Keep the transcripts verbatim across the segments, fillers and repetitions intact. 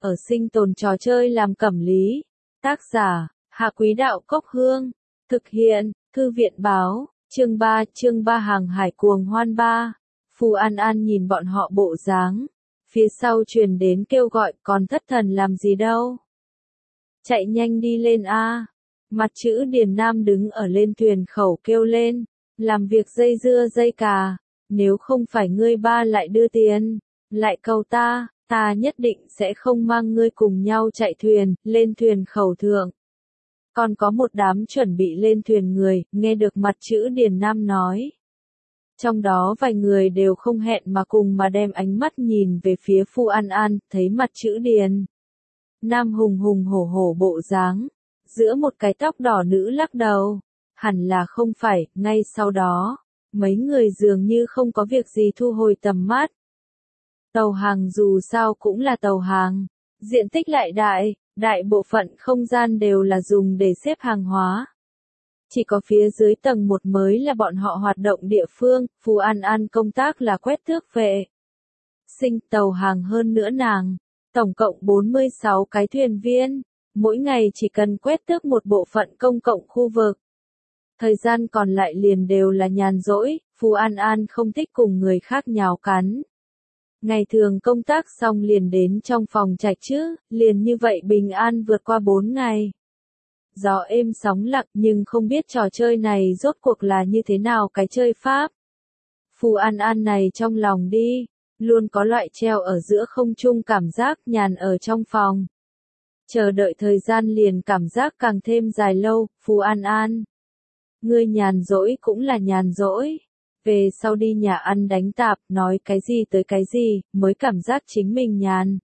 ở sinh tồn trò chơi làm cẩm lý. Tác giả, Hạ Quý Đạo Cốc Hương. Thực hiện, Thư viện Báo, chương ba, chương ba hàng hải cuồng hoan ba. Phù An An nhìn bọn họ bộ dáng. Phía sau truyền đến kêu gọi, còn thất thần làm gì đâu. Chạy nhanh đi lên a. Mặt chữ Điền Nam đứng ở lên thuyền khẩu kêu lên. Làm việc dây dưa dây cà. Nếu không phải ngươi ba lại đưa tiền, lại cầu ta, ta nhất định sẽ không mang ngươi cùng nhau chạy thuyền, lên thuyền khẩu thượng. Còn có một đám chuẩn bị lên thuyền người, nghe được mặt chữ Điền Nam nói. Trong đó vài người đều không hẹn mà cùng mà đem ánh mắt nhìn về phía Phù An An, thấy mặt chữ Điền Nam hùng hùng hổ hổ bộ dáng, giữa một cái tóc đỏ nữ lắc đầu, hẳn là không phải, ngay sau đó, mấy người dường như không có việc gì thu hồi tầm mắt. Tàu hàng dù sao cũng là tàu hàng, diện tích lại đại, đại bộ phận không gian đều là dùng để xếp hàng hóa. Chỉ có phía dưới tầng một mới là bọn họ hoạt động địa phương, Phù An An công tác là quét tước vệ sinh tàu hàng hơn nữa nàng, tổng cộng bốn mươi sáu cái thuyền viên, mỗi ngày chỉ cần quét tước một bộ phận công cộng khu vực. Thời gian còn lại liền đều là nhàn rỗi, Phù An An không thích cùng người khác nhào cắn. Ngày thường công tác xong liền đến trong phòng trạch chứ, liền như vậy bình an vượt qua bốn ngày. Gió êm sóng lặng nhưng không biết trò chơi này rốt cuộc là như thế nào cái chơi pháp. Phù An An này trong lòng đi, luôn có loại treo ở giữa không trung cảm giác nhàn ở trong phòng. Chờ đợi thời gian liền cảm giác càng thêm dài lâu, Phù An An. Ngươi nhàn rỗi cũng là nhàn rỗi. Về sau đi nhà ăn đánh tạp, nói cái gì tới cái gì, mới cảm giác chính mình nhàn.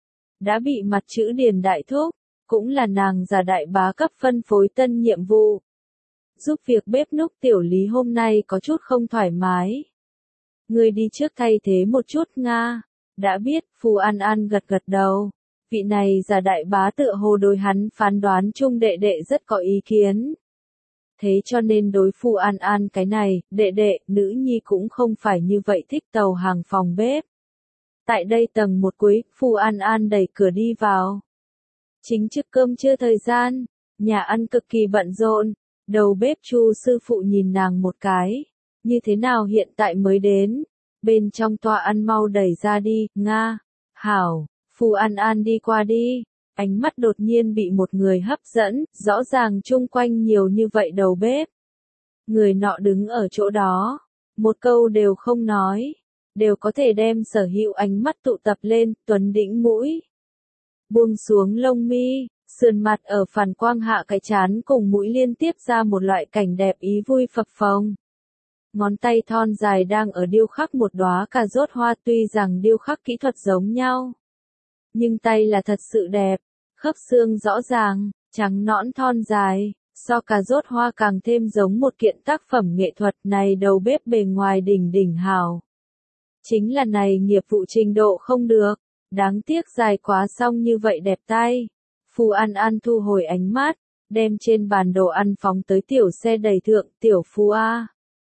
Đã bị mặt chữ Điền đại thúc, cũng là nàng già đại bá cấp phân phối tân nhiệm vụ. Giúp việc bếp núc tiểu lý hôm nay có chút không thoải mái. Ngươi đi trước thay thế một chút Nga. Đã biết, Phù An An gật gật đầu. Vị này già đại bá tựa hồ đối hắn phán đoán chung đệ đệ rất có ý kiến. Thế cho nên đối Phù An An cái này, đệ đệ, nữ nhi cũng không phải như vậy thích tàu hàng phòng bếp. Tại đây tầng một cuối, Phù An An đẩy cửa đi vào. Chính trước cơm trưa thời gian, nhà ăn cực kỳ bận rộn, đầu bếp Chu sư phụ nhìn nàng một cái. Như thế nào hiện tại mới đến? Bên trong toa ăn mau đẩy ra đi, Nga. Hảo, Phù An An đi qua đi. Ánh mắt đột nhiên bị một người hấp dẫn, rõ ràng chung quanh nhiều như vậy đầu bếp. Người nọ đứng ở chỗ đó, một câu đều không nói, đều có thể đem sở hữu ánh mắt tụ tập lên, tuấn đỉnh mũi. Buông xuống lông mi, sườn mặt ở phản quang hạ cái chán cùng mũi liên tiếp ra một loại cảnh đẹp ý vui phập phồng. Ngón tay thon dài đang ở điêu khắc một đóa cà rốt hoa, tuy rằng điêu khắc kỹ thuật giống nhau. Nhưng tay là thật sự đẹp, khớp xương rõ ràng, trắng nõn thon dài, so cà rốt hoa càng thêm giống một kiện tác phẩm nghệ thuật này đầu bếp bề ngoài đỉnh đỉnh hào. Chính là này nghiệp vụ trình độ không được, đáng tiếc dài quá xong như vậy đẹp tay. Phù An An thu hồi ánh mắt, đem trên bàn đồ ăn phóng tới tiểu xe đẩy thượng, tiểu Phù A.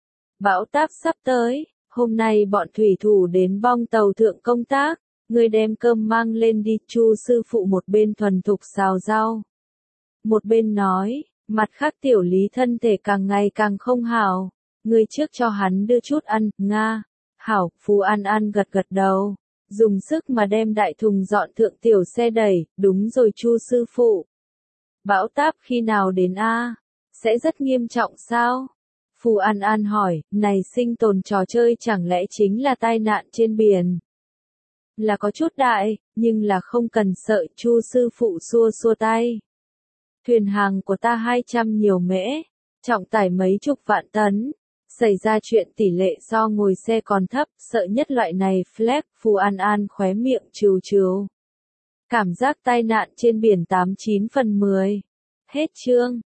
Bão táp sắp tới, hôm nay bọn thủy thủ đến bong tàu thượng công tác. Ngươi đem cơm mang lên đi, Chu sư phụ một bên thuần thục xào rau. Một bên nói, mặt khác tiểu lý thân thể càng ngày càng không hảo. Ngươi trước cho hắn đưa chút ăn, Nga. Hảo, Phù An An gật gật đầu. Dùng sức mà đem đại thùng dọn thượng tiểu xe đẩy, đúng rồi Chu sư phụ. Bão táp khi nào đến a? Sẽ rất nghiêm trọng sao? Phù An An hỏi, này sinh tồn trò chơi chẳng lẽ chính là tai nạn trên biển? Là có chút đại, nhưng là không cần sợ, Chu sư phụ xua xua tay. Thuyền hàng của ta hai trăm nhiều mễ, trọng tải mấy chục vạn tấn. Xảy ra chuyện tỷ lệ so ngồi xe còn thấp, sợ nhất loại này flex, Phù An An khóe miệng trừ trừ. Cảm giác tai nạn trên biển tám chín phần mười. Hết chương.